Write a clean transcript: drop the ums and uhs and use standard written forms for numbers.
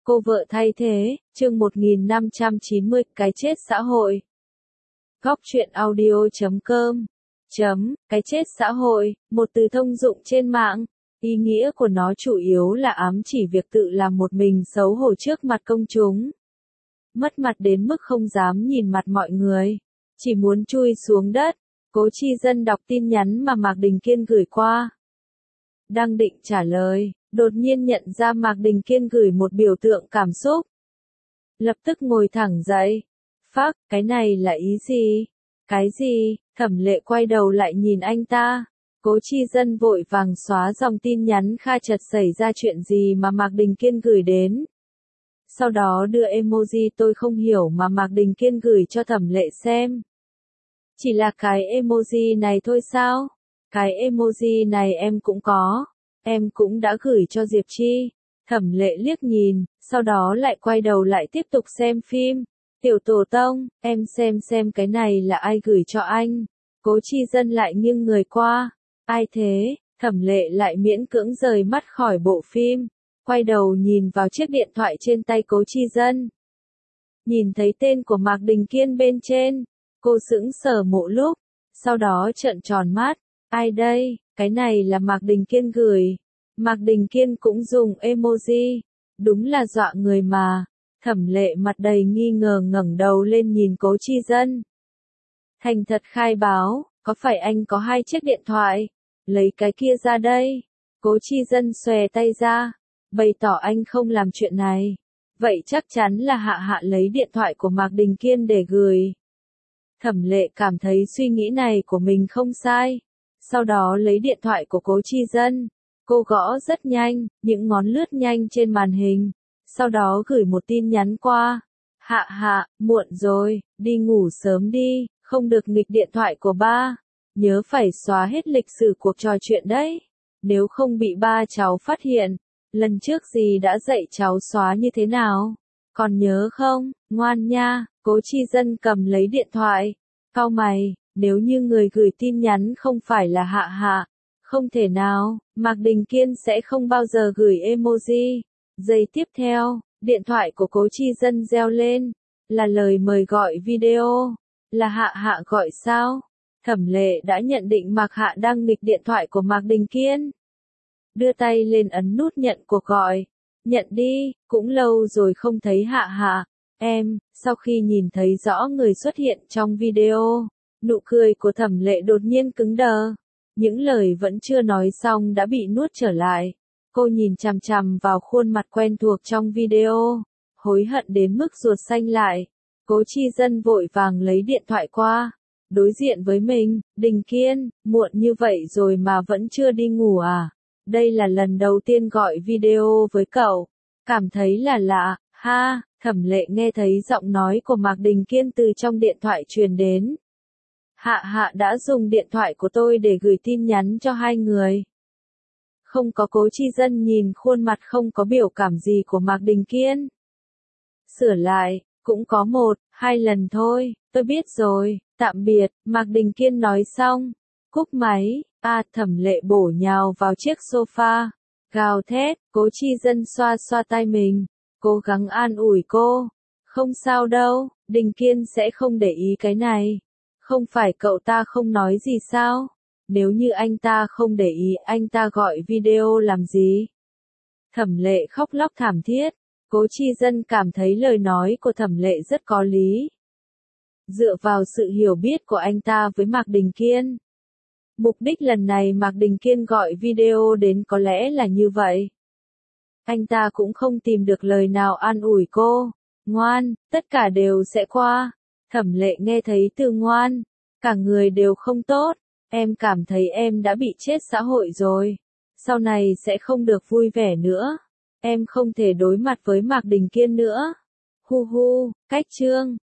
Cô vợ thay thế, chương 1590, cái chết xã hội. Góc truyện audio.com Cái chết xã hội, một từ thông dụng trên mạng. Ý nghĩa của nó chủ yếu là ám chỉ việc tự làm một mình xấu hổ trước mặt công chúng. Mất mặt đến mức không dám nhìn mặt mọi người. Chỉ muốn chui xuống đất. Cố Chi Dân đọc tin nhắn mà Mạc Đình Kiên gửi qua. Đang định trả lời, đột nhiên nhận ra Mạc Đình Kiên gửi một biểu tượng cảm xúc. Lập tức ngồi thẳng dậy. Phác, cái này là ý gì? Cái gì? Thẩm Lệ quay đầu lại nhìn anh ta. Cố Chi Dân vội vàng xóa dòng tin nhắn kha chật xảy ra chuyện gì mà Mạc Đình Kiên gửi đến. Sau đó đưa emoji tôi không hiểu mà Mạc Đình Kiên gửi cho Thẩm Lệ xem. Chỉ là cái emoji này thôi sao? Cái emoji này em cũng có. Em cũng đã gửi cho Diệp Chi. Thẩm Lệ liếc nhìn, sau đó lại quay đầu lại tiếp tục xem phim. Tiểu Tổ Tông, em xem cái này là ai gửi cho anh. Cố Chi Dân lại nghiêng người qua. Ai thế? Thẩm Lệ lại miễn cưỡng rời mắt khỏi bộ phim. Quay đầu nhìn vào chiếc điện thoại trên tay Cố Chi Dân. Nhìn thấy tên của Mạc Đình Kiên bên trên. Cô sững sờ một lúc. Sau đó trợn tròn mắt. Ai đây? Cái này là Mạc Đình Kiên gửi. Mạc Đình Kiên cũng dùng emoji. Đúng là dọa người mà. Thẩm Lệ mặt đầy nghi ngờ ngẩng đầu lên nhìn Cố Chi Dân. Thành thật khai báo, có phải anh có 2 chiếc điện thoại? Lấy cái kia ra đây. Cố Chi Dân xòe tay ra. Bày tỏ anh không làm chuyện này. Vậy chắc chắn là Hạ lấy điện thoại của Mạc Đình Kiên để gửi. Thẩm Lệ cảm thấy suy nghĩ này của mình không sai. Sau đó lấy điện thoại của Cố Chi Dân. Cô gõ rất nhanh, những ngón lướt nhanh trên màn hình. Sau đó gửi một tin nhắn qua. Hạ, muộn rồi, đi ngủ sớm đi, không được nghịch điện thoại của ba. Nhớ phải xóa hết lịch sử cuộc trò chuyện đấy. Nếu không bị ba cháu phát hiện. Lần trước gì đã dạy cháu xóa như thế nào? Còn nhớ không? Ngoan nha. Cố Chi Dân cầm lấy điện thoại. Cau mày, nếu như người gửi tin nhắn không phải là Hạ. Không thể nào, Mạc Đình Kiên sẽ không bao giờ gửi emoji. Giây tiếp theo, điện thoại của Cố Chi Dân reo lên. Là lời mời gọi video. Là Hạ gọi sao? Thẩm Lệ đã nhận định Mạc Hạ đang nghịch điện thoại của Mạc Đình Kiên. Đưa tay lên ấn nút nhận cuộc gọi. Nhận đi, cũng lâu rồi không thấy Hạ. Em, sau khi nhìn thấy rõ người xuất hiện trong video, nụ cười của Thẩm Lệ đột nhiên cứng đờ. Những lời vẫn chưa nói xong đã bị nuốt trở lại. Cô nhìn chằm chằm vào khuôn mặt quen thuộc trong video, hối hận đến mức ruột xanh lại. Cố Chi Dân vội vàng lấy điện thoại qua. Đối diện với mình, Đình Kiên, muộn như vậy rồi mà vẫn chưa đi ngủ à? Đây là lần đầu tiên gọi video với cậu. Cảm thấy là lạ, ha. Thẩm Lệ nghe thấy giọng nói của Mạc Đình Kiên từ trong điện thoại truyền đến. Hạ đã dùng điện thoại của tôi để gửi tin nhắn cho 2 người. Không có. Cố Chi Dân nhìn khuôn mặt không có biểu cảm gì của Mạc Đình Kiên. Sửa lại, cũng có 1-2 lần thôi, tôi biết rồi, tạm biệt. Mạc Đình Kiên nói xong. Cúp máy. Thẩm Lệ bổ nhào vào chiếc sofa. Gào thét. Cố Chi Dân xoa tay mình. Cố gắng an ủi cô. Không sao đâu, Đình Kiên sẽ không để ý cái này. Không phải cậu ta không nói gì sao? Nếu như anh ta không để ý, anh ta gọi video làm gì? Thẩm Lệ khóc lóc thảm thiết. Cố Chi Dân cảm thấy lời nói của Thẩm Lệ rất có lý. Dựa vào sự hiểu biết của anh ta với Mạc Đình Kiên. Mục đích lần này Mạc Đình Kiên gọi video đến có lẽ là như vậy. Anh ta cũng không tìm được lời nào an ủi cô. Ngoan, tất cả đều sẽ qua. Thẩm Lệ nghe thấy từ ngoan. Cả người đều không tốt. Em cảm thấy em đã bị chết xã hội rồi. Sau này sẽ không được vui vẻ nữa. Em không thể đối mặt với Mạc Đình Kiên nữa. Hu, cách chương.